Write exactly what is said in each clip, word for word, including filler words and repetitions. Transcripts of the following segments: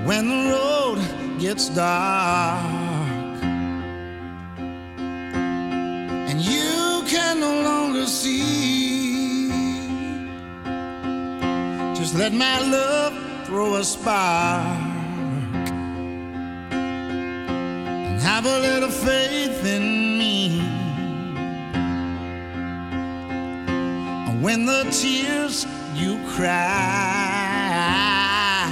when the road gets dark and you can no longer see, just let my love throw a spark and have a little faith in me. When the tears you cry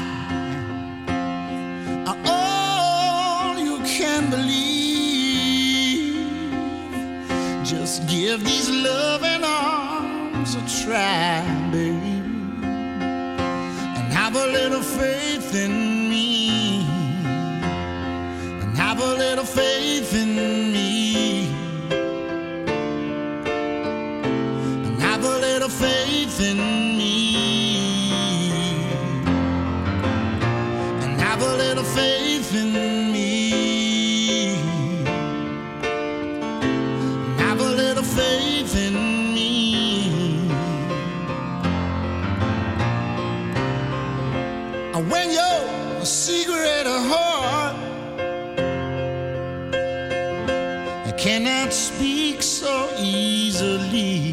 are all you can believe, just give these loving arms a try, baby, and have a little faith in me, and have a little faith in me. Faith in me, and have a little faith in me, and have a little faith in me. And when you're a secret of heart, I cannot speak so easily.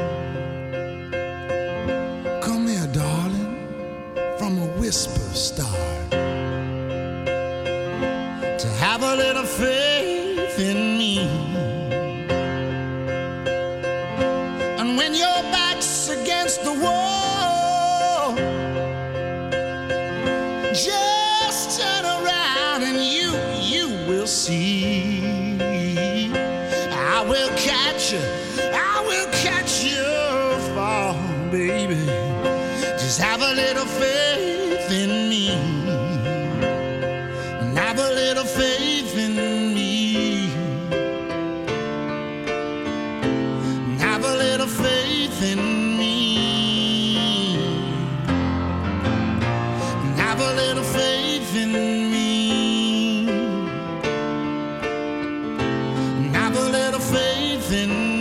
Whisper start to have a little faith in me, and when your back's against the wall, just turn around and you you will see. I will catch you, I will catch you fall, baby. Just have a little faith in me, and have a little faith in me, and have a little faith in me, and have a little faith in me, and have a little faith in me.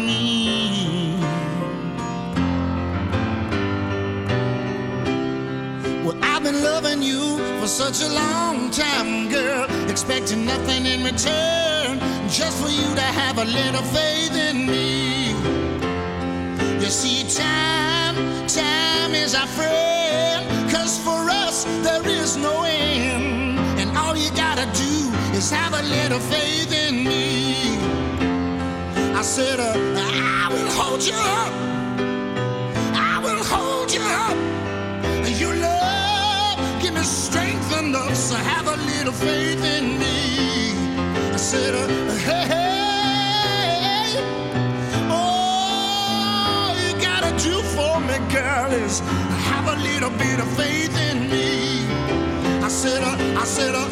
I've been loving you for such a long time, girl, expecting nothing in return, just for you to have a little faith in me. You see, time, time is our friend, 'cause for us there is no end, and all you gotta do is have a little faith in me. I said, uh, I will hold you up, I will hold you up, and you love give me strength enough, so have a little faith in me. I said, uh, hey, hey, all you gotta do for me, girl, is have a little bit of faith in me. I said, uh, I said, uh,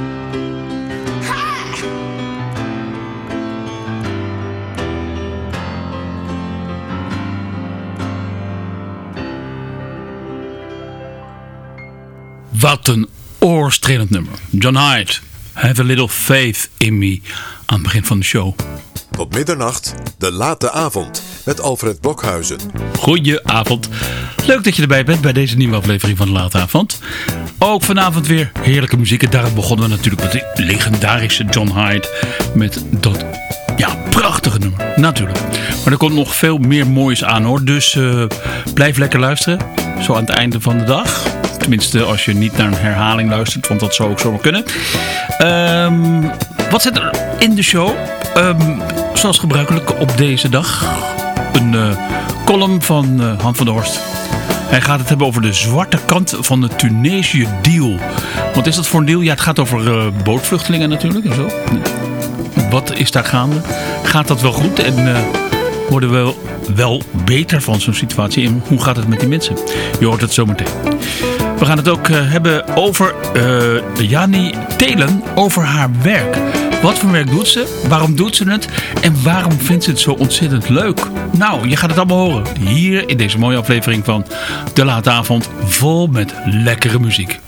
hey. Wat een oorstrelend nummer. John Hyde, Have a Little Faith in Me, aan het begin van de show. Tot middernacht, de late avond, met Alfred Blokhuizen. Goedenavond. Leuk dat je erbij bent bij deze nieuwe aflevering van de late avond. Ook vanavond weer heerlijke muziek. En daar begonnen we natuurlijk met de legendarische John Hyde. Met dat, ja, prachtige nummer. Natuurlijk. Maar er komt nog veel meer moois aan, hoor. Dus uh, blijf lekker luisteren. Zo aan het einde van de dag. Tenminste, als je niet naar een herhaling luistert, want dat zou ook zomaar kunnen. Um, wat zit er in de show? Um, zoals gebruikelijk op deze dag. Een uh, column van uh, Han van der Horst. Hij gaat het hebben over de zwarte kant van de Tunesië-deal. Wat is dat voor een deal? Ja, het gaat over uh, bootvluchtelingen natuurlijk en zo. Wat is daar gaande? Gaat dat wel goed? En uh, worden we wel beter van zo'n situatie? En hoe gaat het met die mensen? Je hoort het zo meteen. We gaan het ook uh, hebben over uh, Jannie Telen, over haar werk. Wat voor werk doet ze? Waarom doet ze het? En waarom vindt ze het zo ontzettend leuk? Nou, je gaat het allemaal horen. Hier in deze mooie aflevering van De Late Avond. Vol met lekkere muziek.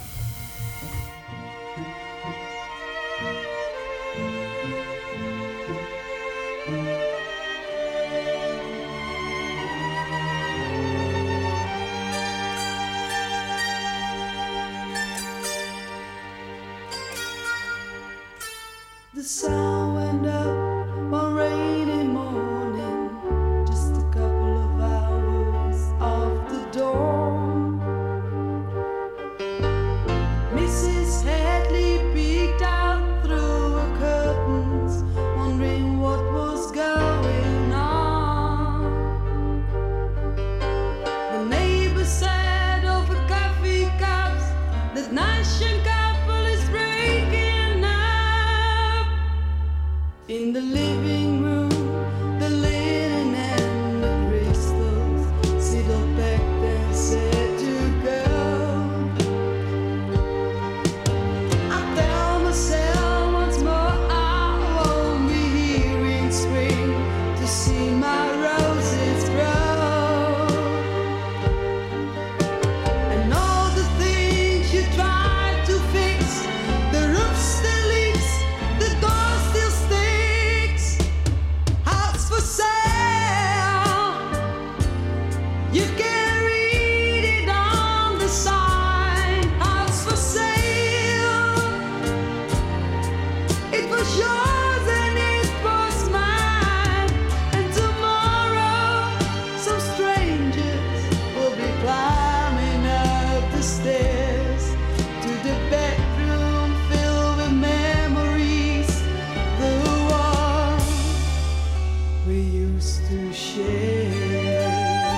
we used to share.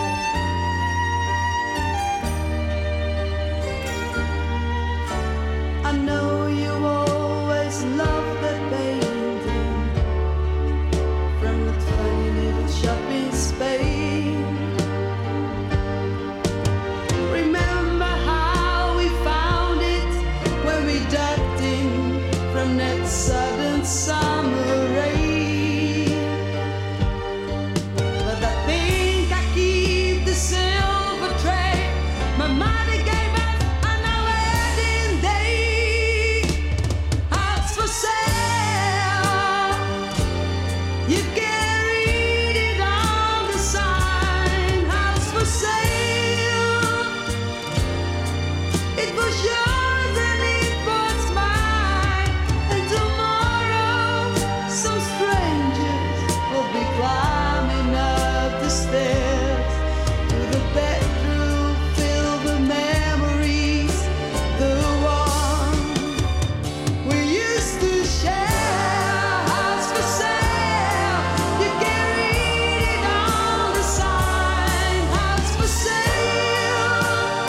I know you always loved that painting from the tiny little shop in Spain. Remember how we found it when we ducked in from that sudden summer rain. But I think I keep the silver tray my mother gave us on our wedding day. House for sale, you can read it on the sign. House for sale, it was yours and it was mine. And tomorrow some strangers will be climbing up the stairs to the bedroom filled with memories, the one we used to share. House for sale, you can read it on the sign. House for sale,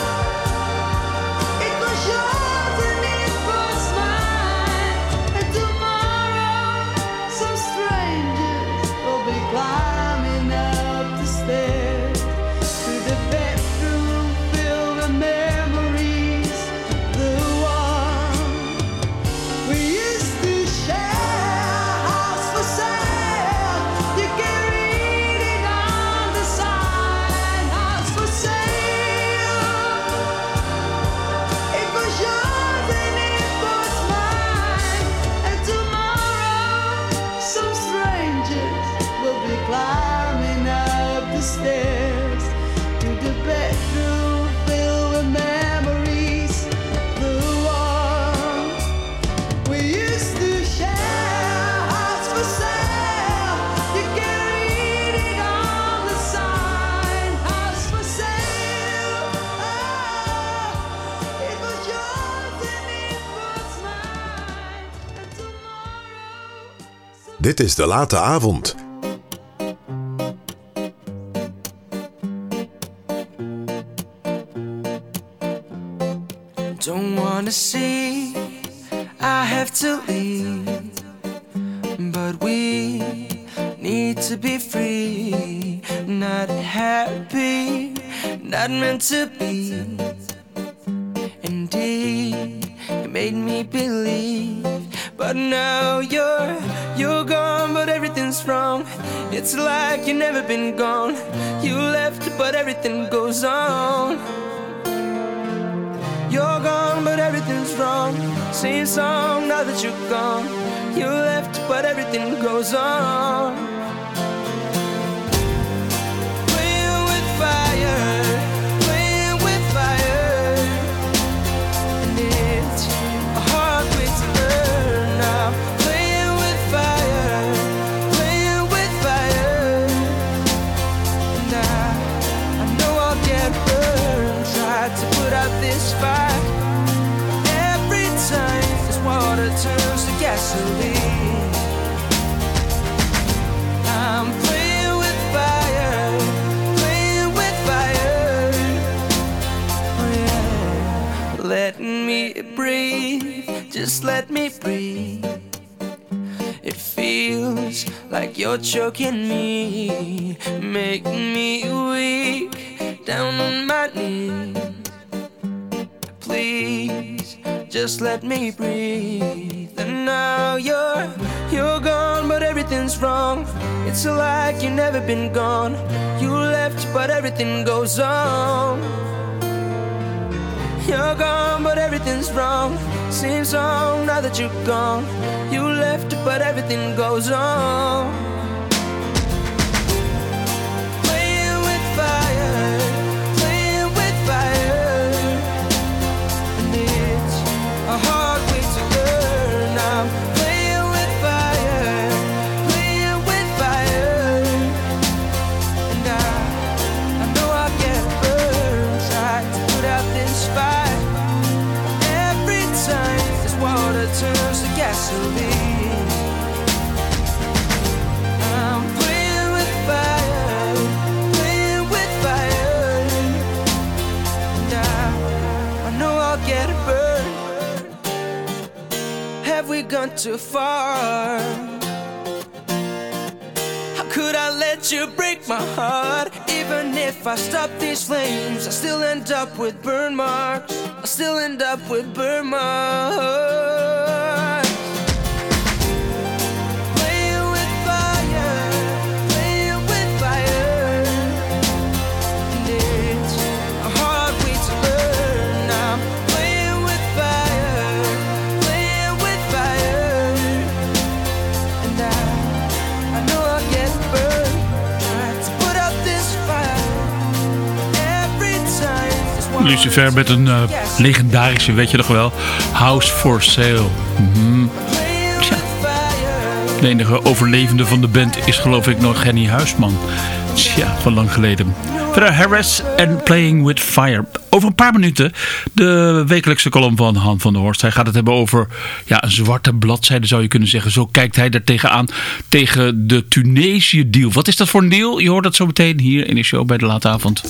it was yours and it was mine. And tomorrow some strangers will be climbing up the stairs to the bedroom filled with memories, the one we used to share. House for sale, you can read it on the sign. House for sale, it was yours and it was mine. And tomorrow some strangers will be climbing up the stairs to the bedroom filled with memories, the one we used to share. House for sale, you can read it on the sign. House for sale, oh, it was yours and it was mine. And tomorrow Dit is De Late Avond. don't wanna see I have to leave, but we need to be free. Not happy, not meant to be. Indeed, you made me believe, but now you're you're gone, but everything's wrong. It's like you've never been gone. You left, but everything goes on. You're gone, but everything's wrong. Sing song now that you're gone. You left, but everything goes on. Playing with fire, playing with fire, and it's a hard way to learn now. Playing with fire, playing with fire, and I, I know I'll get burned. Try to put out this fire. Every time this water turns to gasoline, I'm playing with fire, playing with fire. Oh yeah. Let me breathe, just let me breathe. It feels like you're choking me, making me weak, down on my knees. Please, just let me breathe. And now you're, you're gone, but everything's wrong. It's like you've never been gone. You left, but everything goes on. You're gone, but everything's wrong. Seems wrong now that you're gone. You left, but everything goes on. Playing with fire, playing with fire, and it's a hard way to learn. I'm playing with fire, playing with fire, and I, I know I'll get burned. Try to put out this fire. Every time this water turns to gasoline, too far. How could I let you break my heart? Even if I stop these flames, I still end up with burn marks. I still end up with burn marks. Playing with fire, playing with fire. And it's a hard way to learn. I'm playing with fire, playing with fire. And I, I know I'll get burned. Try to put out this fire every time. Lucifer met een uh, legendarische, weet je nog wel, House for Sale. Mm-hmm. Tja. De enige overlevende van de band is geloof ik nog Henny Huisman. Tja, van lang geleden. Verder Harris en Playing with Fire. Over een paar minuten de wekelijkse column van Han van der Horst. Hij gaat het hebben over ja, een zwarte bladzijde zou je kunnen zeggen. Zo kijkt hij er tegenaan tegen de Tunesië deal. Wat is dat voor een deal? Je hoort dat zo meteen hier in de show bij de late avond.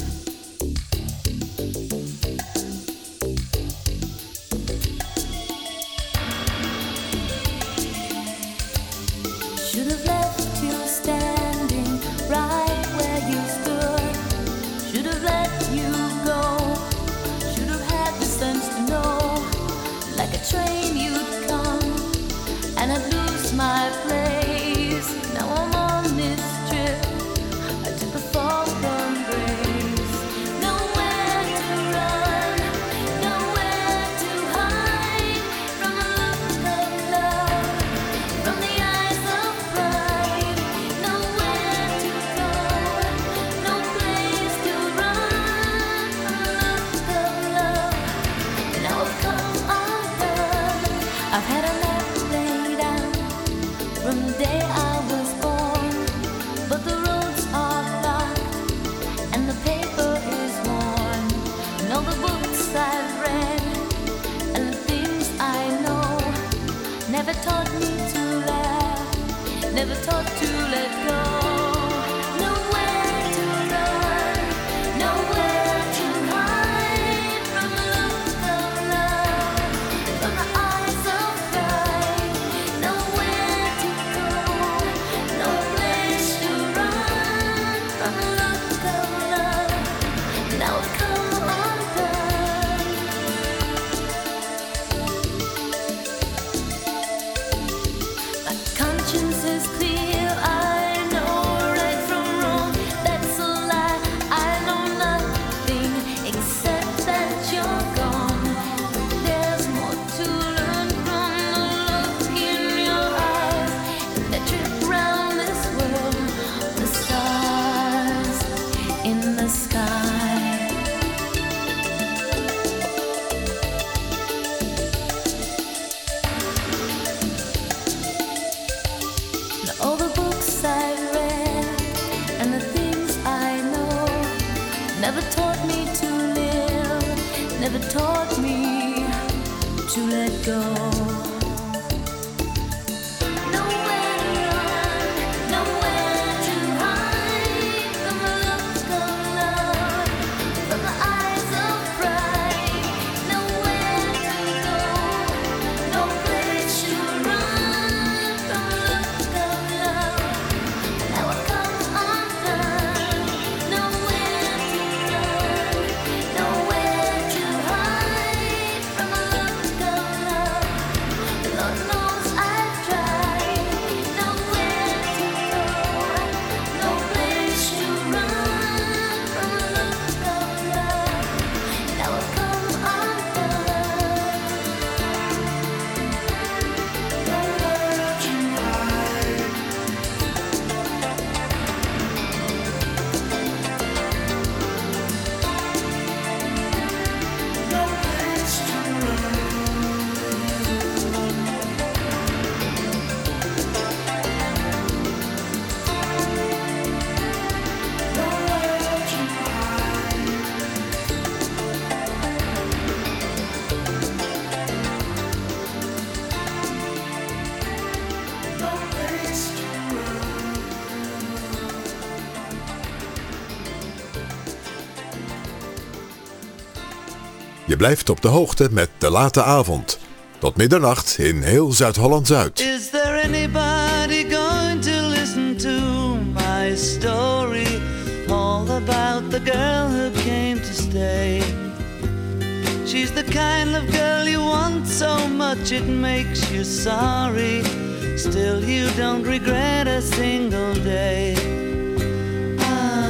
Je blijft op de hoogte met De Late Avond. Tot middernacht in heel Zuid-Holland-Zuid. Is there anybody going to listen to my story? All about the girl who came to stay. She's the kind of girl you want so much it makes you sorry. Still you don't regret a single day. Ah,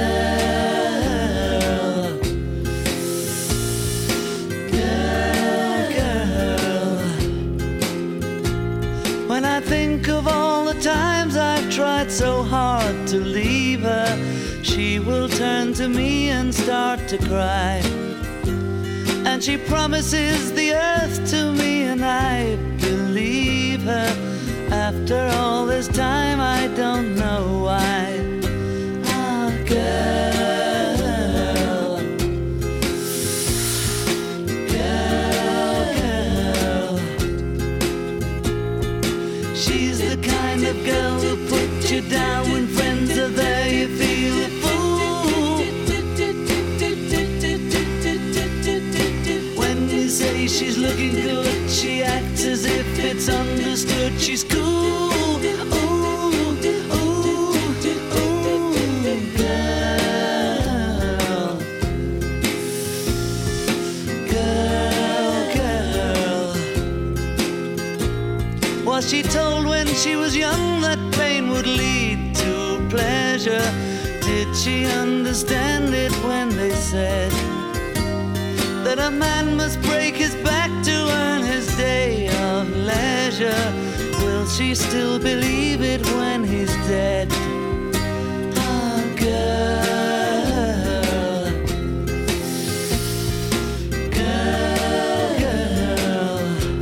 girl, girl, girl. When I think of all the times I've tried so hard to leave her, she will turn to me and start to cry. And she promises the earth to me and I believe her. After all this time I don't know why. Ah, girl, girl, girl. She's the kind of girl who puts you down when friends are there. You feel a fool when you say she's looking good. She acts as if it's understood. She's cool. Ooh, ooh, ooh, girl, girl, girl. Was she told when she was young that pain would lead to pleasure? Did she understand it when they said that a man must break his back to earn his day of leisure? Will she still believe it when he's dead? Ah, girl, girl, girl.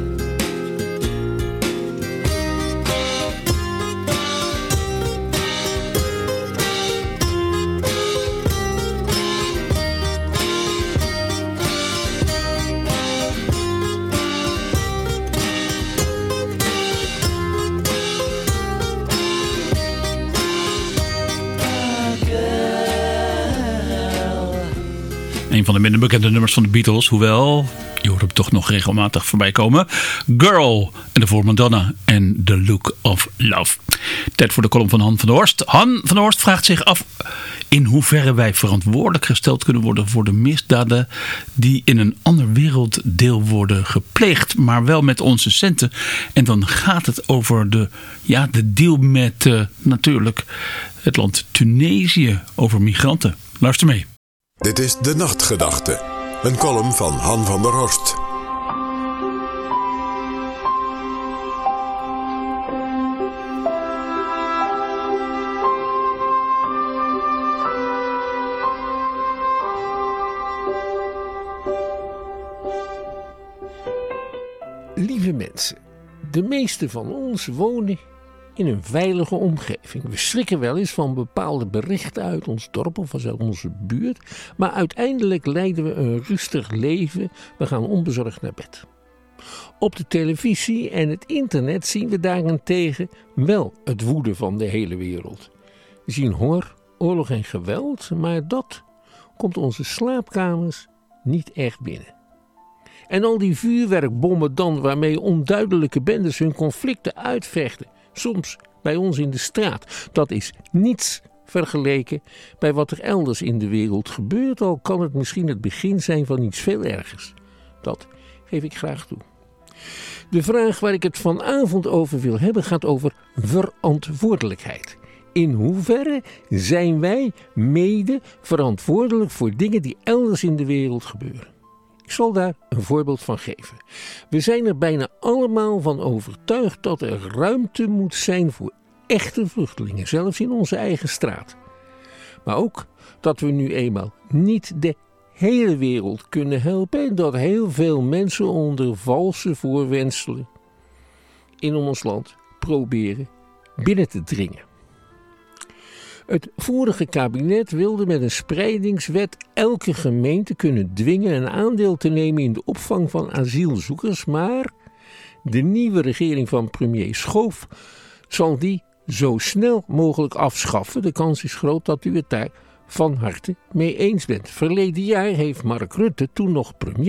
Een van de minder bekende nummers van de Beatles. Hoewel, je hoort hem toch nog regelmatig voorbij komen. Girl. En daarvoor Madonna en The Look of Love. Tijd voor de column van Han van der Horst. Han van der Horst vraagt zich af in hoeverre wij verantwoordelijk gesteld kunnen worden voor de misdaden die in een ander werelddeel worden gepleegd. Maar wel met onze centen. En dan gaat het over de, ja, de deal met uh, natuurlijk het land Tunesië over migranten. Luister mee. Dit is De Nachtgedachte, een column van Han van der Horst. Lieve mensen, de meeste van ons wonen in een veilige omgeving. We schrikken wel eens van bepaalde berichten uit ons dorp of uit onze buurt, maar uiteindelijk leiden we een rustig leven. We gaan onbezorgd naar bed. Op de televisie en het internet zien we daarentegen wel het woede van de hele wereld. We zien honger, oorlog en geweld, maar dat komt onze slaapkamers niet echt binnen. En al die vuurwerkbommen dan waarmee onduidelijke bendes hun conflicten uitvechten, soms bij ons in de straat, dat is niets vergeleken bij wat er elders in de wereld gebeurt, al kan het misschien het begin zijn van iets veel ergers. Dat geef ik graag toe. De vraag waar ik het vanavond over wil hebben gaat over verantwoordelijkheid. In hoeverre zijn wij mede verantwoordelijk voor dingen die elders in de wereld gebeuren? Ik zal daar een voorbeeld van geven. We zijn er bijna allemaal van overtuigd dat er ruimte moet zijn voor echte vluchtelingen, zelfs in onze eigen straat. Maar ook dat we nu eenmaal niet de hele wereld kunnen helpen en dat heel veel mensen onder valse voorwendselen in ons land proberen binnen te dringen. Het vorige kabinet wilde met een spreidingswet elke gemeente kunnen dwingen een aandeel te nemen in de opvang van asielzoekers, maar de nieuwe regering van premier Schoof zal die zo snel mogelijk afschaffen. De kans is groot dat u het daar van harte mee eens bent. Verleden jaar heeft Mark Rutte, toen nog premier,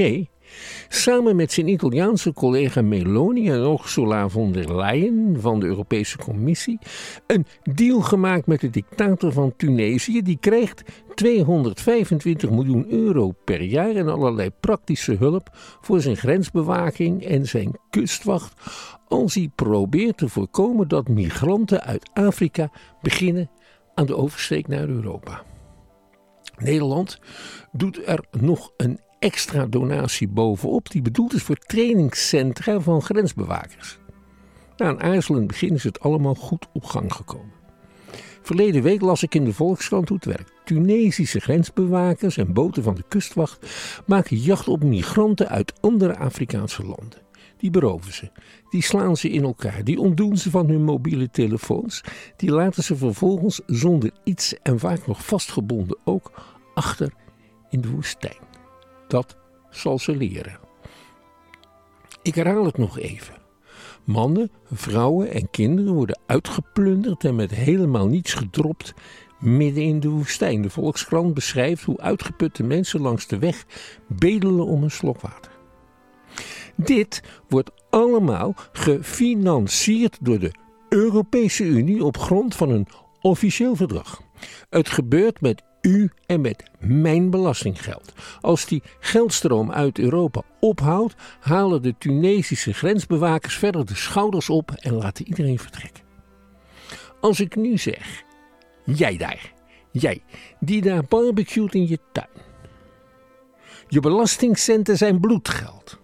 samen met zijn Italiaanse collega Meloni en Ursula von der Leyen van de Europese Commissie een deal gemaakt met de dictator van Tunesië. Die krijgt tweehonderdvijfentwintig miljoen euro per jaar en allerlei praktische hulp voor zijn grensbewaking en zijn kustwacht als hij probeert te voorkomen dat migranten uit Afrika beginnen aan de oversteek naar Europa. Nederland doet er nog een extra donatie bovenop die bedoeld is voor trainingscentra van grensbewakers. Na een aarzelend begin is het allemaal goed op gang gekomen. Verleden week las ik in de Volkskrant hoe het werkt. Tunesische grensbewakers en boten van de kustwacht maken jacht op migranten uit andere Afrikaanse landen. Die beroven ze, die slaan ze in elkaar, die ontdoen ze van hun mobiele telefoons, die laten ze vervolgens zonder iets en vaak nog vastgebonden ook achter in de woestijn. Dat zal ze leren. Ik herhaal het nog even. Mannen, vrouwen en kinderen worden uitgeplunderd en met helemaal niets gedropt midden in de woestijn. De Volkskrant beschrijft hoe uitgeputte mensen langs de weg bedelen om een slok water. Dit wordt allemaal gefinancierd door de Europese Unie op grond van een officieel verdrag. Het gebeurt met u en met mijn belastinggeld. Als die geldstroom uit Europa ophoudt, halen de Tunesische grensbewakers verder de schouders op en laten iedereen vertrekken. Als ik nu zeg, jij daar, jij die daar barbecuet in je tuin. Je belastingcenten zijn bloedgeld.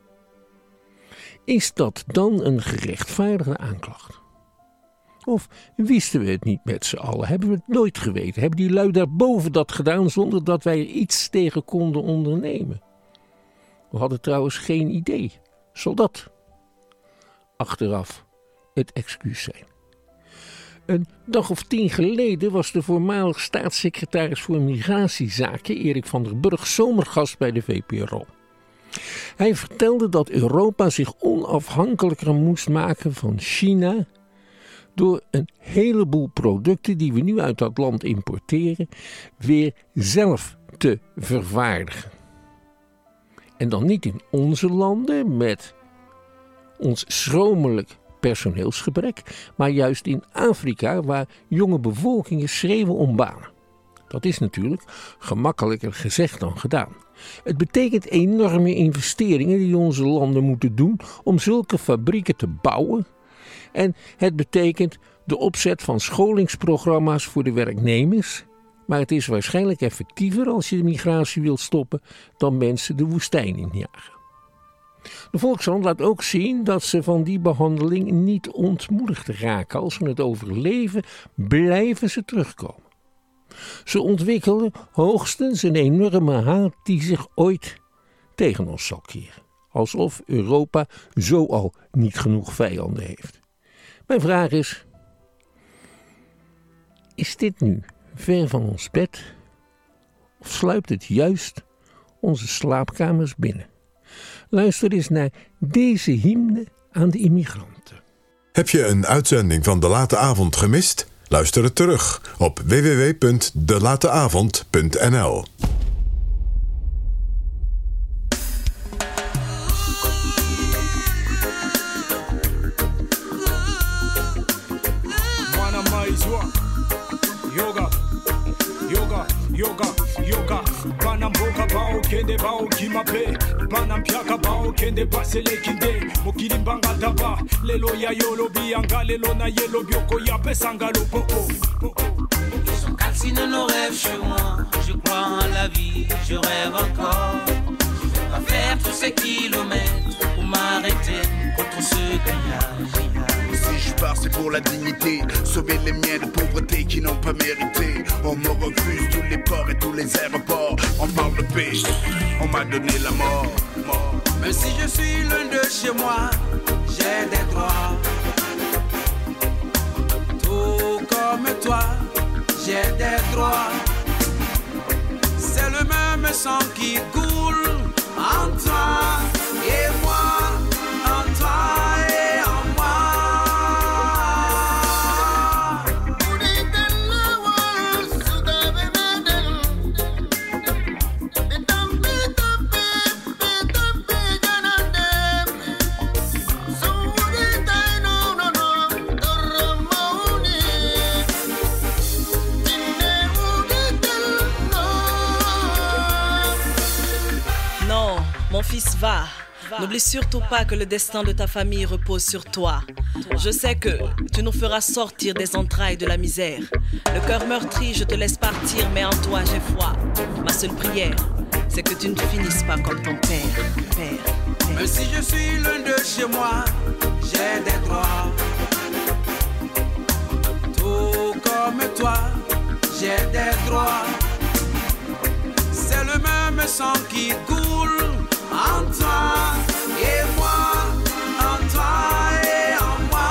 Is dat dan een gerechtvaardigde aanklacht? Of wisten we het niet met z'n allen? Hebben we het nooit geweten? Hebben die lui daarboven dat gedaan zonder dat wij er iets tegen konden ondernemen? We hadden trouwens geen idee. Zal dat achteraf het excuus zijn? Een dag of tien geleden was de voormalig staatssecretaris voor Migratiezaken Erik van der Burg zomergast bij de V P R O. Hij vertelde dat Europa zich onafhankelijker moest maken van China door een heleboel producten die we nu uit dat land importeren weer zelf te vervaardigen. En dan niet in onze landen met ons schromelijk personeelsgebrek, maar juist in Afrika waar jonge bevolkingen schreeuwen om banen. Dat is natuurlijk gemakkelijker gezegd dan gedaan. Het betekent enorme investeringen die onze landen moeten doen om zulke fabrieken te bouwen. En het betekent de opzet van scholingsprogramma's voor de werknemers. Maar het is waarschijnlijk effectiever als je de migratie wilt stoppen dan mensen de woestijn injagen. De Volkskrant laat ook zien dat ze van die behandeling niet ontmoedigd raken. Als ze het overleven, blijven ze terugkomen. Ze ontwikkelen hoogstens een enorme haat die zich ooit tegen ons zal keren. Alsof Europa zo al niet genoeg vijanden heeft. Mijn vraag is, is dit nu ver van ons bed? Of sluipt het juist onze slaapkamers binnen? Luister eens naar deze hymne aan de immigranten. Heb je een uitzending van De Late Avond gemist? Luister het terug op w w w punt de late avond punt n l. Yoga, yoga, yoga, yoga. Bana mboka bao kende bao kimape. Bana mpiaka bao kende basele kinde. Mokili mbanga daba. Lelo ya yolo bianga lelo na yelo bioko ya pesanga lo poko. Ils sont calcinés nos rêves chez moi. Je crois en la vie, je rêve encore. Je vais pas faire tous ces kilomètres pour m'arrêter contre ce grillage. Si je pars c'est pour la dignité, sauver les miens de pauvreté qui n'ont pas mérité. On me refuse tous les ports et tous les aéroports. On parle de paix, on m'a donné la mort, mort. Même si je suis loin de chez moi, j'ai des droits. Tout comme toi, j'ai des droits. C'est le même sang qui coule en toi et moi, en toi et en moi. fils, va. N'oublie surtout pas que le destin de ta famille repose sur toi. Je sais que tu nous feras sortir des entrailles de la misère. Le cœur meurtri, je te laisse partir, mais en toi j'ai foi. Ma seule prière, c'est que tu ne finisses pas comme ton père, père, père. Même si je suis loin de chez moi, j'ai des droits. Tout comme toi, j'ai des droits. C'est le même sang qui coule en toi et moi, en toi et en moi.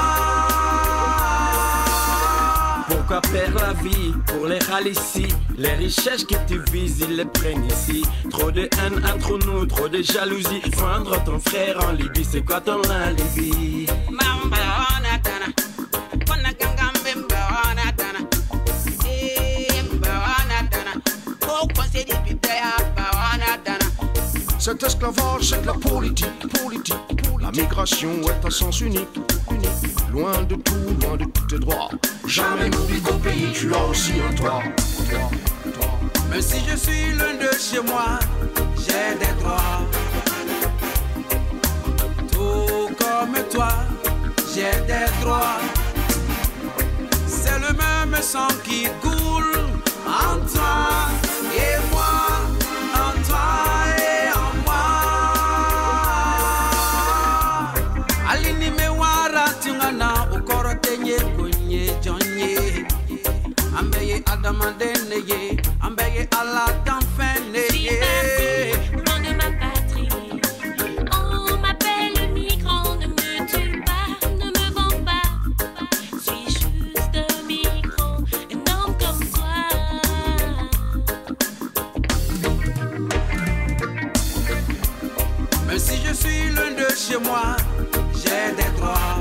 Pourquoi perdre la vie pour les râles ici? Les richesses que tu vises, ils les prennent ici. Trop de haine entre nous, trop de jalousie. Vendre ton frère en Libye, c'est quoi ton alibi? Cet esclavage, c'est de la politique, politique, politique. La migration est un sens unique, unique. Loin de tout, loin de tous tes droits. Jamais n'oublie qu'au pays, tu as aussi un toit. Toi, toi. Même si je suis loin de chez moi, j'ai des droits. Tout comme toi, j'ai des droits. C'est le même sang qui coule en toi et moi, en toi et en moi. Alini me wara tingana ukoro tenye kunye jonye. Ambeye adama deneye, ambeye ala danfeneye. Loin de ma patrie, on m'appelle migrant. Ne me tue pas, ne me vends pas. Suis juste un migrant, un homme comme toi. Même si je suis loin de chez moi, j'ai des droits.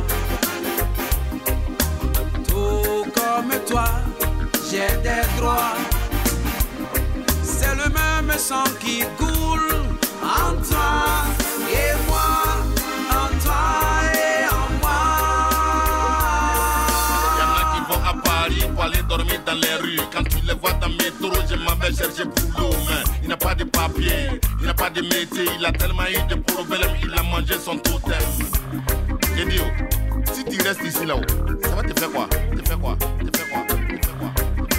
Tout comme toi, j'ai des droits. C'est le même sang qui coule en toi et moi, en toi et en moi. Y'en a qui vont à Paris pour aller dormir dans les rues. Quand tu les vois dans le métro, je m'en vais chercher boulot. Mais il n'a pas de papier, il n'a pas de métier. Il a tellement eu de problèmes, il a mangé son totem. J'ai dit, oh, si tu restes ici là-haut, ça va te faire quoi? Te faire quoi? Te faire quoi? Te faire quoi?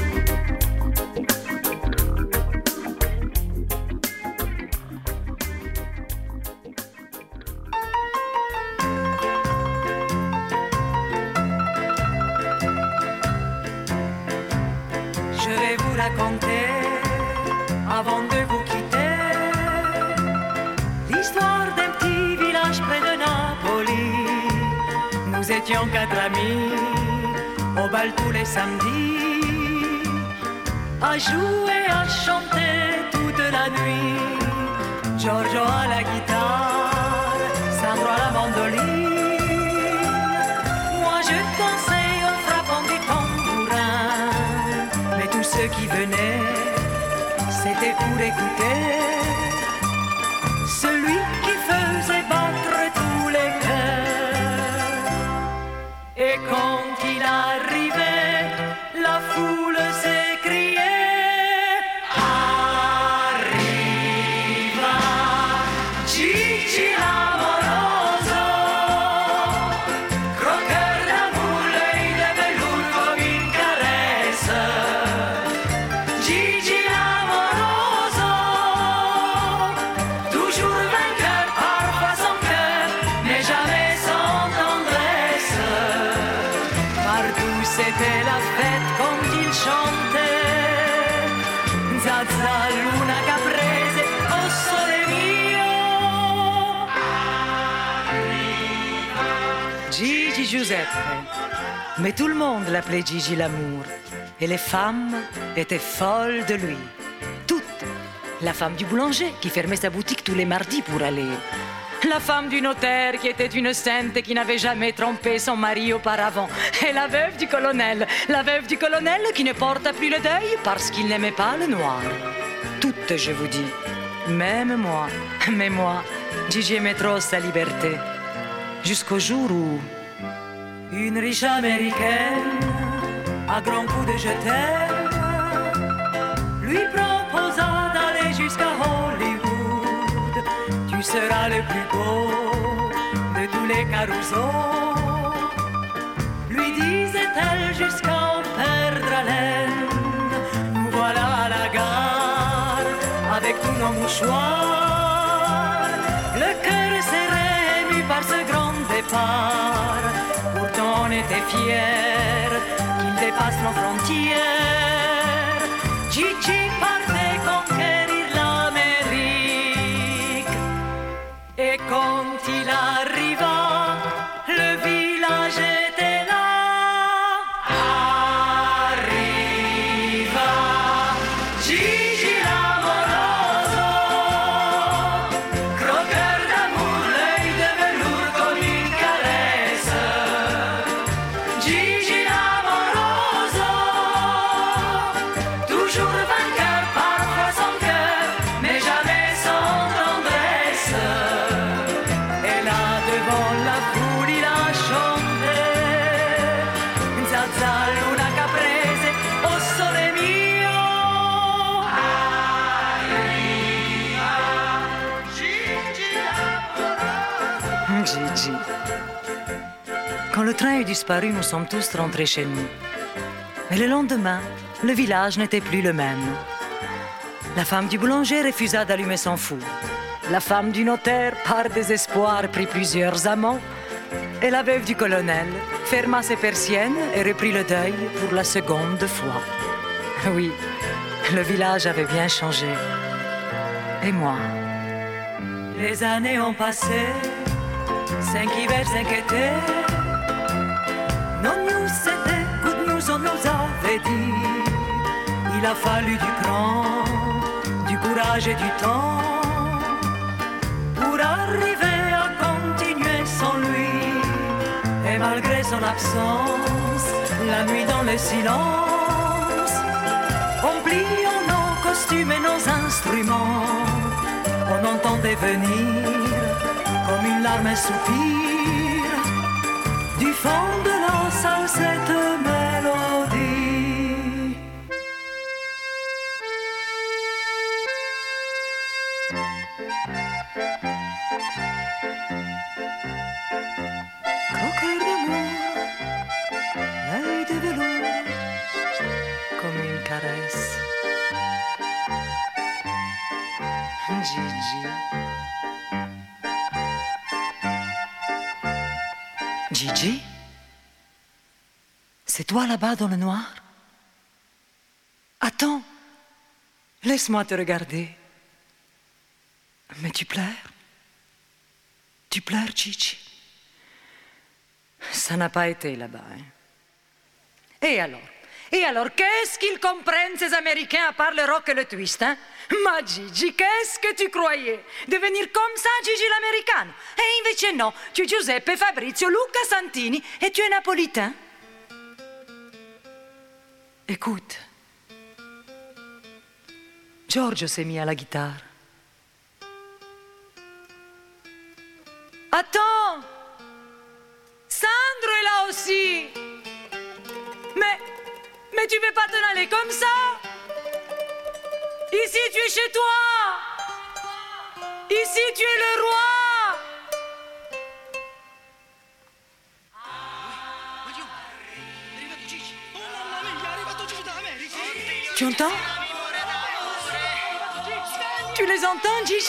Je vais vous raconter, avant de vous quitter, l'histoire d'un petit village près de Napoli. Nous étions quatre amis, au bal tous les samedis, à jouer, à chanter toute la nuit. Giorgio à la guitare, Sandro à la mandoline. Moi je dansais en frappant des tambourins. Mais tous ceux qui venaient, c'était pour écouter celui qui faisait battre tous les cœurs. Et quand il arrivait, la foule s'écriait: Arriva Gigi l'amoroso, croqueur d'amour, l'œil de velours comme une caresse. Gigi l'amoroso, toujours vainqueur, parfois sans cœur, mais jamais sans tendresse. Partout c'était la fête quand il chantait Zaza, Luna, Caprese, oh sole mio. Gigi Giuseppe, mais tout le monde l'appelait Gigi l'amour. Et les femmes étaient folles de lui. Toutes. La femme du boulanger qui fermait sa boutique tous les mardis pour aller. La femme du notaire qui était une sainte et qui n'avait jamais trompé son mari auparavant. Et la veuve du colonel. La veuve du colonel qui ne porta plus le deuil parce qu'il n'aimait pas le noir. Toutes, je vous dis. Même moi. Mais moi, Gigi aimait trop sa liberté. Jusqu'au jour où une riche américaine, à grands coups de je t'aime, lui proposa d'aller jusqu'à Hollywood. Tu sais sera le plus beau de tous les carousaux. Lui disait-elle jusqu'à en perdre haleine. Nous voilà à la gare avec tous nos mouchoirs. Le cœur serré, ému par ce grand départ. Pourtant on était fiers qu'il dépasse nos frontières. Gigi partait conquérir l'Amérique. Et quand il arriva, le village était là. Arriva Gigi l'amoroso, croqueur d'amour, l'œil de velours comme une caresse. Gigi l'amoroso, toujours vainqueur, parfois sans cœur, mais jamais sans tendresse. Et là devant la foule il a chanté Zaza Luna Caprese, oh sole mio. Gigi. Quand le train est disparu, nous sommes tous rentrés chez nous. Mais le lendemain, le village n'était plus le même. La femme du boulanger refusa d'allumer son four. La femme du notaire, par désespoir, prit plusieurs amants. Et la veuve du colonel ferma ses persiennes et reprit le deuil pour la seconde fois. Oui, le village avait bien changé. Et moi? Les années ont passé, cinq hivers, cinq étés. Non news, c'était good news, on nous avait dit. Il a fallu du cran, du courage et du temps pour arriver à continuer sans lui. Et malgré son absence, la nuit dans le silence, en pliant nos costumes et nos instruments, on entendait venir comme une larme, un soupir du fond de la salle cette mélodie. Croqueur d'amour, l'œil de velours comme une caresse. Gigi. Gigi? C'est toi là-bas dans le noir? Attends, laisse-moi te regarder. Mais tu pleures? Tu pleures, Gigi? Ça n'a pas été là-bas, hein? Et alors? Et alors, qu'est-ce qu'ils comprennent, ces Américains, à part le rock et le twist, hein? Ma Gigi, qu'est-ce que tu croyais? Devenir comme ça, Gigi l'americano? E invece no, tu es Giuseppe, Fabrizio, Luca Santini et tu es napolitain. Écoute, Giorgio s'est mis à la guitare. Attends, Sandro est là aussi. Mais, mais tu peux pas t'en aller comme ça. Ici, tu es chez toi. Ici, tu es le roi. Tu entends? Tu les entends, Gigi?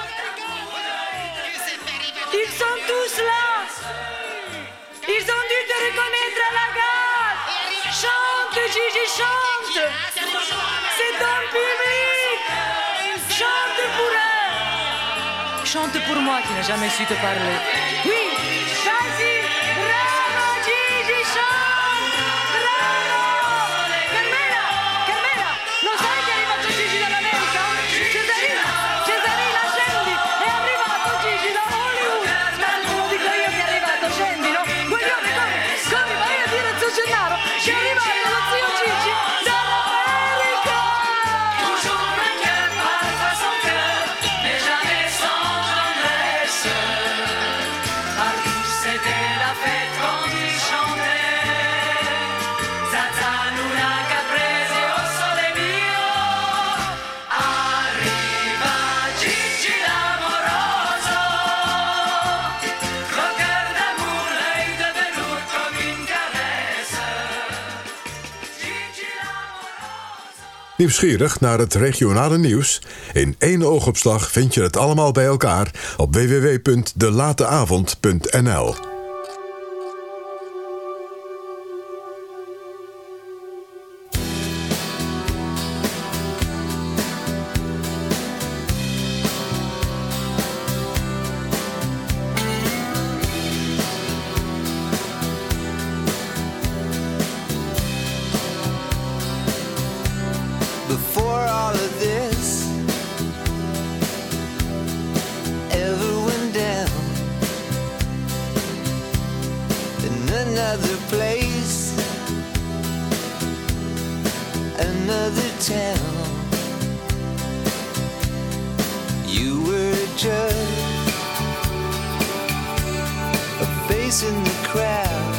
Ils sont tous là. Ils ont dû te reconnaître à la gare. Chante, Gigi, chante. C'est ton public. Chante pour eux. Chante pour moi qui n'ai jamais su te parler. Oui, vas-y. Bravo, Gigi, chante. Bravo. Carmela, Carmela, lo sai che è arrivato Gigi dall'America? Cesarina, Cesarina, scendi. È arrivato Gigi da Hollywood. Ma lo dico io che è arrivato, scendi, no? Guaglione, come? Come vai a dire a Zio Gennaro che è arrivato lo zio Gigi dall'America? Toujours vainqueur, parfois sans cœur, mais jamais sans tendresse. Nieuwsgierig naar het regionale nieuws? In één oogopslag vind je het allemaal bij elkaar op w w w punt de late avond punt n l. Before all of this ever went down in another place, another town, you were just a face in the crowd.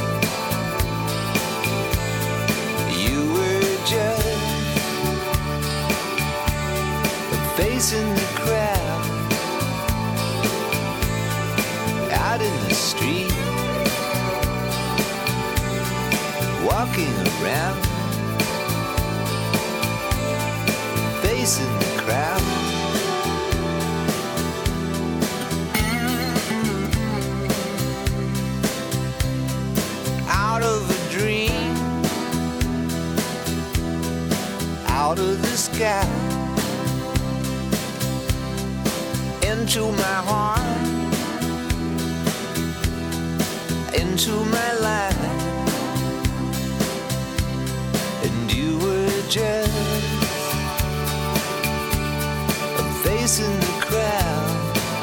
You were just face in the crowd, out in the street, walking around, face in the crowd. Out of a dream, out of the sky, into my heart, into my life, and you were just a face in the crowd.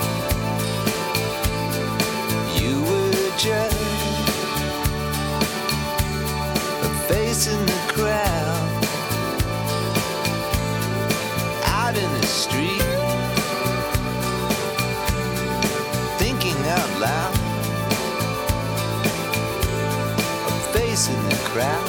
You were just a face in the crowd, out in the street, out loud, a face in the crowd.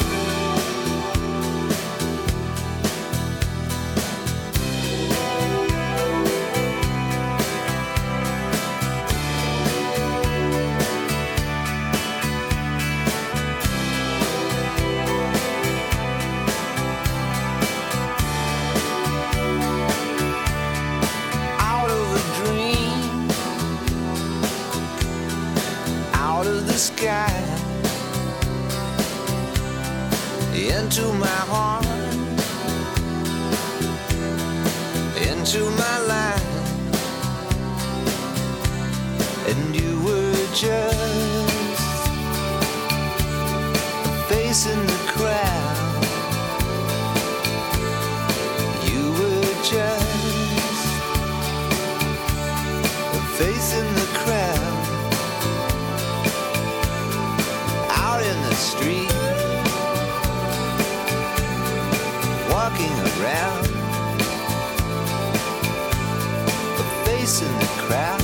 Sky, into my heart, into my life, and you were just a face in the crowd. You were just a face in the crowd. In the street, walking around, a face in the crowd.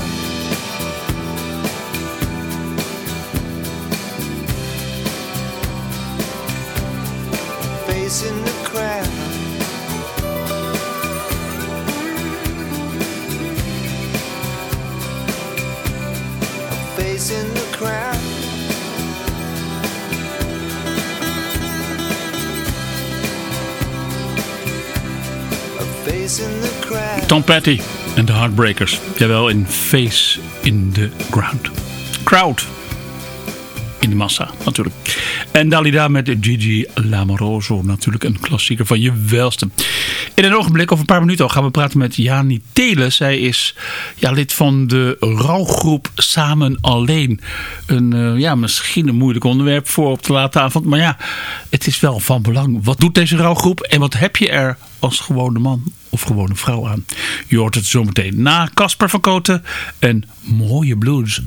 Face in the crowd. A face in the crowd. Tom Petty en de Heartbreakers. Jawel, in Face in the Ground. Crowd. In de massa, natuurlijk. En Dalida met Gigi Lamoroso. Natuurlijk een klassieker van je welste. In een ogenblik, over een paar minuten al, gaan we praten met Jani Telen. Zij is ja, lid van de rouwgroep Samen Alleen. Een, uh, ja, misschien een moeilijk onderwerp voor op de late avond. Maar ja, het is wel van belang. Wat doet deze rouwgroep en wat heb je er als gewone man of gewone vrouw aan? Je hoort het zometeen na Casper van Koten en Mooie Blues.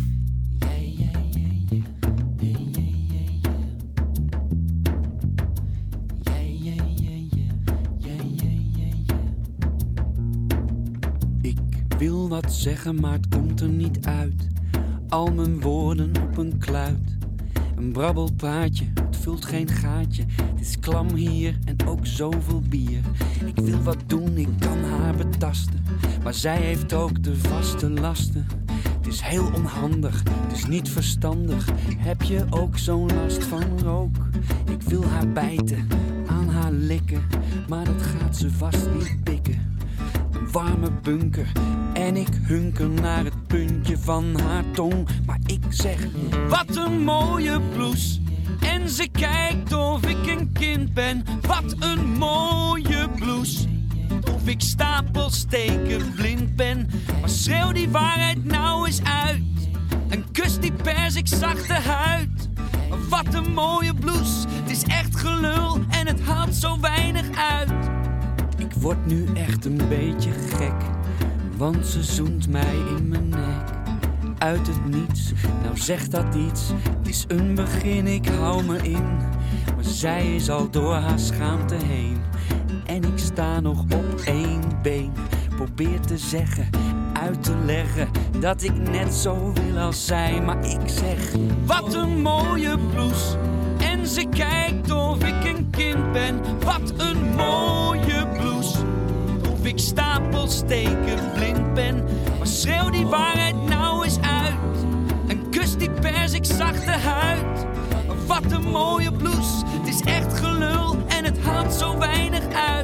Ik wil wat zeggen, maar het komt er niet uit. Al mijn woorden op een kluit. Een brabbelpraatje, het vult geen gaatje. Het is klam hier en ook zoveel bier. Ik wil wat doen, ik kan haar betasten. Maar zij heeft ook de vaste lasten. Het is heel onhandig, het is niet verstandig. Heb je ook zo'n last van rook? Ik wil haar bijten, aan haar likken. Maar dat gaat laat ze vast niet pikken. Een warme bunker en ik hunker naar het puntje van haar tong. Maar ik zeg, wat een mooie blouse. En ze kijkt of ik een kind ben. Wat een mooie blouse. Of ik stapelsteken blind ben. Maar schreeuw die waarheid nou eens uit. En kus die perzikzachte huid. Wat een mooie blouse. Het is echt gelul en het haalt zo weinig uit. Ik word nu echt een beetje gek. Want ze zoent mij in mijn nek. Uit het niets, nou zegt dat iets. Het is een begin, ik hou me in. Maar zij is al door haar schaamte heen. En ik sta nog op één been. Probeer te zeggen, uit te leggen dat ik net zo wil als zij. Maar ik zeg, wat een mooie blouse. En ze kijkt of ik een kind ben. Wat een mooie blouse. Of ik stapelsteken blind ben. Maar schreeuw die waarheid nou eens uit. En kus die perzikzachte huid. Wat een mooie blouse. Het is echt gelul en het haalt zo weinig uit.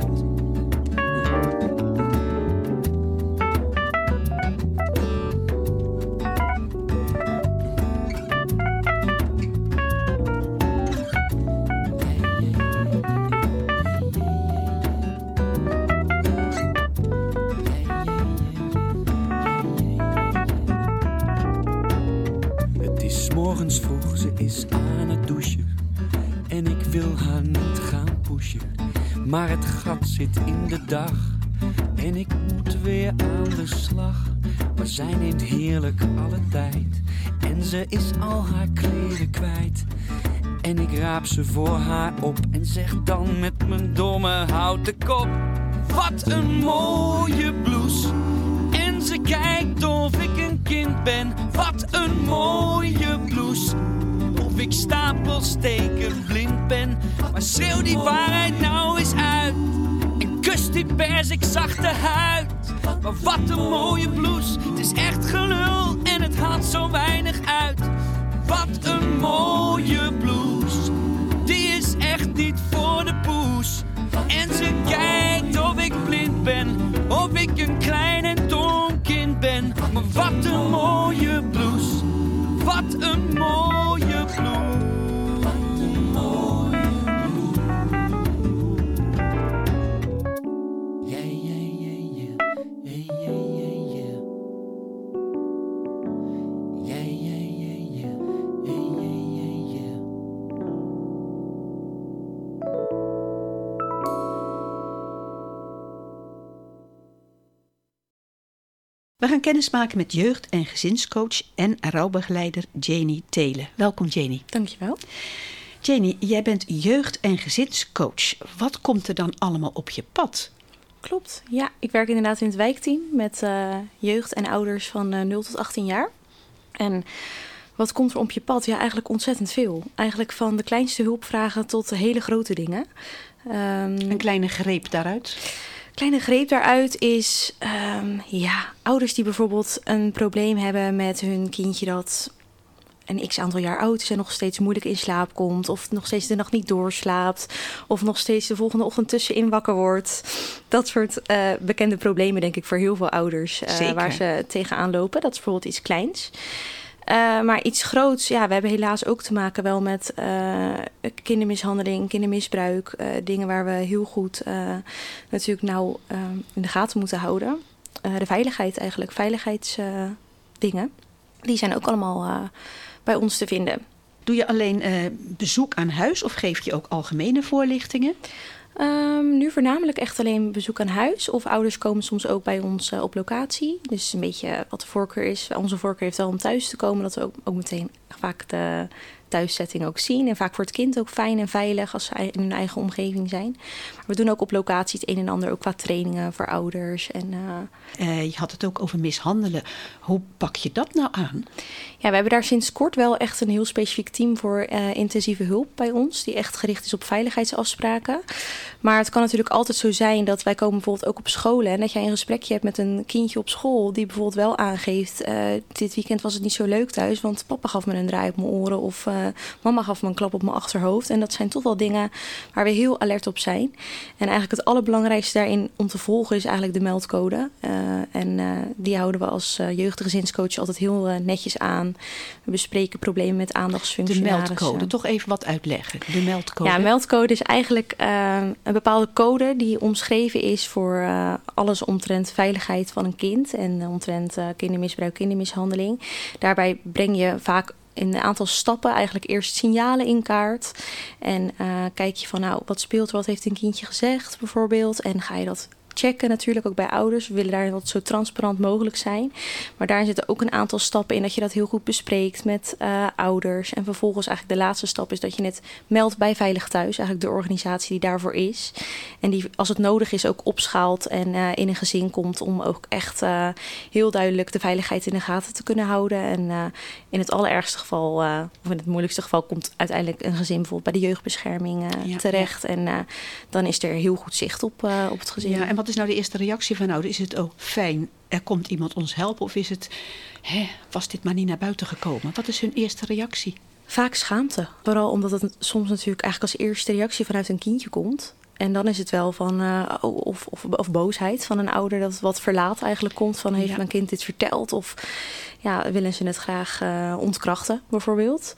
Morgens vroeg, ze is aan het douchen. En ik wil haar niet gaan pushen. Maar het gat zit in de dag. En ik moet weer aan de slag. Maar zij neemt heerlijk alle tijd. En ze is al haar kleren kwijt. En ik raap ze voor haar op. En zeg dan met mijn domme houten kop. Wat een mooie blouse. En ze kijkt of ik een kind ben. Wat een mooie blouse. Of ik stapelsteken blind ben. Maar schreeuw die waarheid nou eens uit. En kus die perzikzachte huid. Maar wat een mooie blouse. Het is echt gelul en het haalt zo weinig uit. Wat een mooie blouse. Die is echt niet voor de poes. En ze kijkt of ik blind ben. Of ik een klein en dom kind ben. Maar wat een mooie blouse. Wat een mooie blouse. Wat een mooie blouse. Yeah, yeah, yeah, yeah. Yeah, yeah, yeah, yeah. Yeah, yeah, yeah, yeah. Yeah, yeah, yeah, yeah. We gaan kennismaken met jeugd- en gezinscoach en rouwbegeleider Janie Telen. Welkom Janie. Dankjewel. Janie, jij bent jeugd- en gezinscoach. Wat komt er dan allemaal op je pad? Klopt, ja. Ik werk inderdaad in het wijkteam met uh, jeugd en ouders van uh, nul tot achttien jaar. En wat komt er op je pad? Ja, eigenlijk ontzettend veel. Eigenlijk van de kleinste hulpvragen tot de hele grote dingen. Um, Een kleine greep daaruit? Kleine greep daaruit is um, ja, ouders die bijvoorbeeld een probleem hebben met hun kindje dat een x aantal jaar oud is en nog steeds moeilijk in slaap komt, of nog steeds de nacht niet doorslaapt, of nog steeds de volgende ochtend tussenin wakker wordt. Dat soort uh, bekende problemen, denk ik, voor heel veel ouders uh, waar ze tegenaan lopen. Dat is bijvoorbeeld iets kleins. Uh, maar iets groots, ja, we hebben helaas ook te maken wel met uh, kindermishandeling, kindermisbruik. Uh, dingen waar we heel goed uh, natuurlijk nou uh, in de gaten moeten houden. Uh, de veiligheid eigenlijk, veiligheidsdingen. Uh, die zijn ook allemaal uh, bij ons te vinden. Doe je alleen uh, bezoek aan huis of geef je ook algemene voorlichtingen? Um, nu voornamelijk echt alleen bezoek aan huis. Of ouders komen soms ook bij ons uh, op locatie. Dus een beetje wat de voorkeur is. Onze voorkeur heeft wel om thuis te komen. Dat we ook, ook meteen vaak de thuiszetting ook zien. En vaak voor het kind ook fijn en veilig als ze in hun eigen omgeving zijn. Maar we doen ook op locatie het een en ander ook qua trainingen voor ouders. En, uh... Uh, je had het ook over mishandelen. Hoe pak je dat nou aan? Ja, we hebben daar sinds kort wel echt een heel specifiek team voor uh, intensieve hulp bij ons. Die echt gericht is op veiligheidsafspraken. Maar het kan natuurlijk altijd zo zijn dat wij komen bijvoorbeeld ook op scholen. En dat jij een gesprekje hebt met een kindje op school die bijvoorbeeld wel aangeeft. Uh, dit weekend was het niet zo leuk thuis, want papa gaf me een draai op mijn oren. Of uh, Uh, mama gaf me een klap op mijn achterhoofd. En dat zijn toch wel dingen waar we heel alert op zijn. En eigenlijk het allerbelangrijkste daarin om te volgen is eigenlijk de meldcode. Uh, en uh, die houden we als uh, jeugd- en gezinscoach altijd heel uh, netjes aan. We bespreken problemen met De aandachtsfunctionarissen. meldcode, toch even wat uitleggen. De meldcode. Ja, meldcode is eigenlijk uh, een bepaalde code die omschreven is voor uh, alles omtrent veiligheid van een kind en uh, omtrent uh, kindermisbruik, kindermishandeling. Daarbij breng je vaak in een aantal stappen eigenlijk eerst signalen in kaart. En uh, kijk je van nou, wat speelt er, wat heeft een kindje gezegd bijvoorbeeld. En ga je dat checken natuurlijk ook bij ouders. We willen daar wat zo transparant mogelijk zijn. Maar daar zitten ook een aantal stappen in dat je dat heel goed bespreekt met uh, ouders. En vervolgens eigenlijk de laatste stap is dat je het meldt bij Veilig Thuis. Eigenlijk de organisatie die daarvoor is. En die als het nodig is ook opschaalt en uh, in een gezin komt om ook echt uh, heel duidelijk de veiligheid in de gaten te kunnen houden. En uh, in het allerergste geval, uh, of in het moeilijkste geval, komt uiteindelijk een gezin bijvoorbeeld bij de jeugdbescherming uh, ja, terecht. Ja. En uh, dan is er heel goed zicht op, uh, op het gezin. Ja, en wat is nou de eerste reactie van ouders? Is het oh fijn, er komt iemand ons helpen? Of is het, hè, was dit maar niet naar buiten gekomen? Wat is hun eerste reactie? Vaak schaamte. Vooral omdat het soms natuurlijk eigenlijk als eerste reactie vanuit een kindje komt. En dan is het wel van, uh, of, of, of boosheid van een ouder dat wat verlaat eigenlijk komt. Van heeft ja. mijn kind dit verteld? Of ja, willen ze het graag uh, ontkrachten bijvoorbeeld.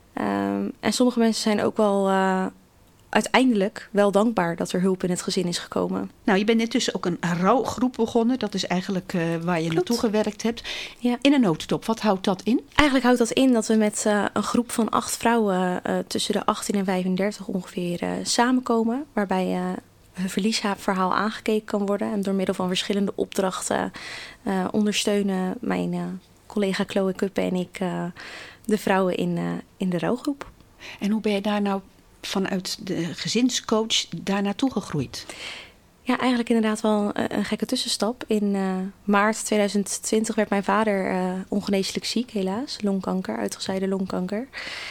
Um, en sommige mensen zijn ook wel Uh, uiteindelijk wel dankbaar dat er hulp in het gezin is gekomen. Nou, je bent intussen ook een rouwgroep begonnen. Dat is eigenlijk uh, waar je Klopt. naartoe gewerkt hebt. Ja. In een notendop, wat houdt dat in? Eigenlijk houdt dat in dat we met uh, een groep van acht vrouwen uh, tussen de achttien en vijfendertig ongeveer uh, samenkomen. Waarbij uh, hun verliesverhaal aangekeken kan worden. En door middel van verschillende opdrachten uh, ondersteunen mijn uh, collega Chloe Kuppen en ik uh, de vrouwen in, uh, in de rouwgroep. En hoe ben je daar nou vanuit de gezinscoach daar naartoe gegroeid? Ja, eigenlijk inderdaad wel een, een gekke tussenstap. In uh, maart tweeduizend twintig werd mijn vader uh, ongeneeslijk ziek, helaas. Longkanker, uitgezaaide longkanker.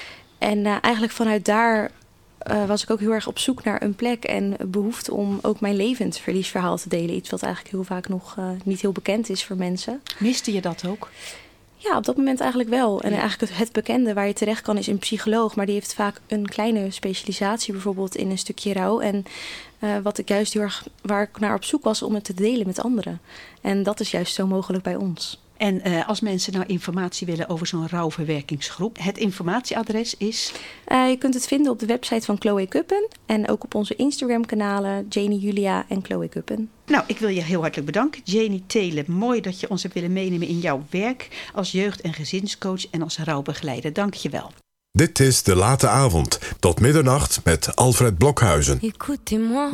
En uh, eigenlijk vanuit daar uh, was ik ook heel erg op zoek naar een plek en behoefte om ook mijn levensverliesverhaal te delen. Iets wat eigenlijk heel vaak nog uh, niet heel bekend is voor mensen. Miste je dat ook? Ja, op dat moment eigenlijk wel. En eigenlijk het bekende waar je terecht kan is een psycholoog. Maar die heeft vaak een kleine specialisatie bijvoorbeeld in een stukje rouw. En uh, wat ik juist heel erg, waar ik naar op zoek was om het te delen met anderen. En dat is juist zo mogelijk bij ons. En uh, als mensen nou informatie willen over zo'n rouwverwerkingsgroep, het informatieadres is? Uh, je kunt het vinden op de website van Chloe Kuppen en ook op onze Instagram-kanalen Janie Julia en Chloe Kuppen. Nou, ik wil je heel hartelijk bedanken, Janie Telen. Mooi dat je ons hebt willen meenemen in jouw werk als jeugd- en gezinscoach en als rouwbegeleider. Dank je wel. Dit is De Late Avond, tot middernacht met Alfred Blokhuizen. Écoutez-moi,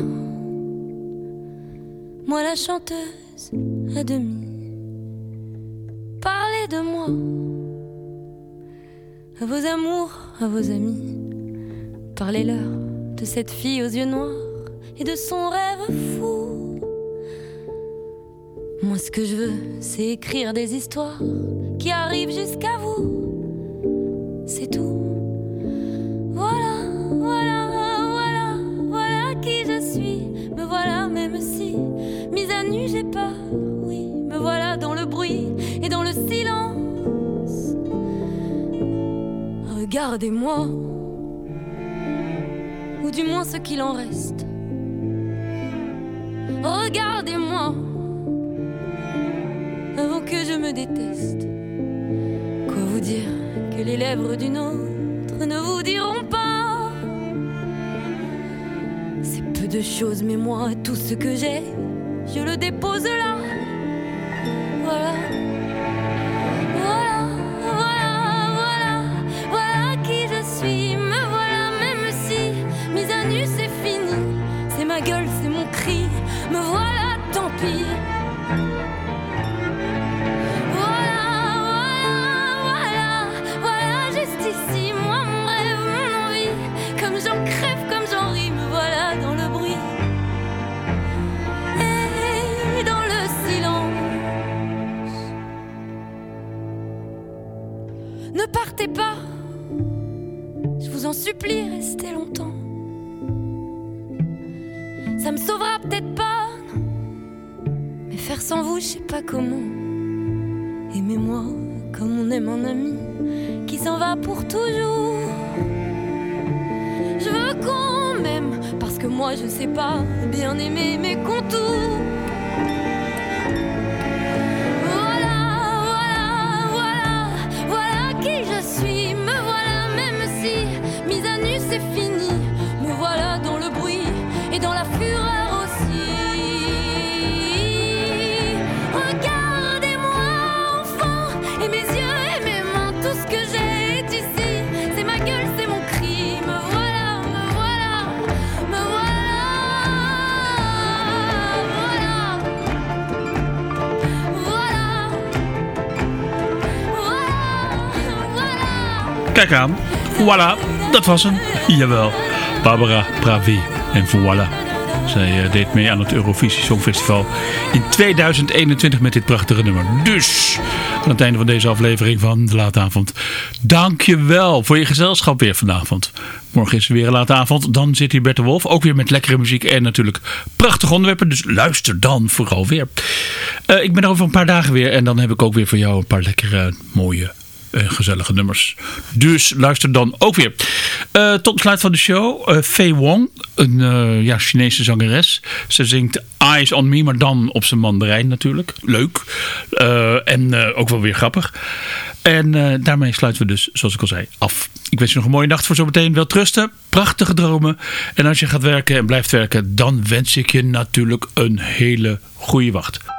moi la chanteuse à demi. Parlez de moi, à vos amours, à vos amis. Parlez-leur de cette fille aux yeux noirs et de son rêve fou. Moi, ce que je veux, c'est écrire des histoires qui arrivent jusqu'à vous. C'est tout. Voilà, voilà, voilà, voilà qui je suis. Me voilà, même si, mise à nu, j'ai peur. Oui, me voilà dans le bruit et dans le silence. Regardez-moi, ou du moins ce qu'il en reste. Regardez-moi, avant que je me déteste. Quoi vous dire que les lèvres d'une autre ne vous diront pas? C'est peu de choses, mais moi, tout ce que j'ai, je le dépose là. Voilà, voilà, voilà, voilà, voilà qui je suis. Me voilà, même si mise à nu c'est fini. C'est ma gueule, c'est mon cri. Me voilà, tant pis. Voilà, voilà, voilà, voilà, juste ici, moi, mon rêve, mon envie. Comme j'en crève, comme j'en ris, me voilà dans le bruit et dans le silence. Ne partez pas, je vous en supplie, restez longtemps. Ça me sauvera peut-être pas, non. Mais faire sans vous, je sais pas comment. Aimez-moi comme on aime un ami qui qui s'en va pour toujours. Je veux qu'on m'aime, parce que moi je ne sais pas bien aimer mes contours. Voilà, voilà, voilà, voilà qui je suis. Me voilà même si mise à nu c'est fini. Me voilà dans le bruit et dans la fureur aussi. Regardez-moi enfant, et mes yeux et mes mains, tout ce que j'ai est ici. C'est ma gueule, c'est mon cri. Me voilà, me voilà, me voilà, voilà, voilà, Kijk aan. Voilà, dat was hem. Jawel. Barbara Pravi. En voilà. Zij uh, deed mee aan het Eurovisie Songfestival in tweeduizend eenentwintig met dit prachtige nummer. Dus aan het einde van deze aflevering van De Late Avond. Dank je wel voor je gezelschap weer vanavond. Morgen is er weer een late avond. Dan zit hier Bert de Wolf. Ook weer met lekkere muziek en natuurlijk prachtige onderwerpen. Dus luister dan vooral weer. Uh, ik ben er over een paar dagen weer. En dan heb ik ook weer voor jou een paar lekkere, mooie, uh, gezellige nummers. Dus luister dan ook weer. Uh, tot het sluit van de show. Uh, Fei Wong. Een uh, ja, Chinese zangeres. Ze zingt Eyes on Me. Maar dan op zijn mandarijn natuurlijk. Leuk. Uh, en uh, ook wel weer grappig. En uh, daarmee sluiten we dus, zoals ik al zei, af. Ik wens je nog een mooie nacht voor zometeen. Wel trusten, prachtige dromen. En als je gaat werken en blijft werken, dan wens ik je natuurlijk een hele goede wacht.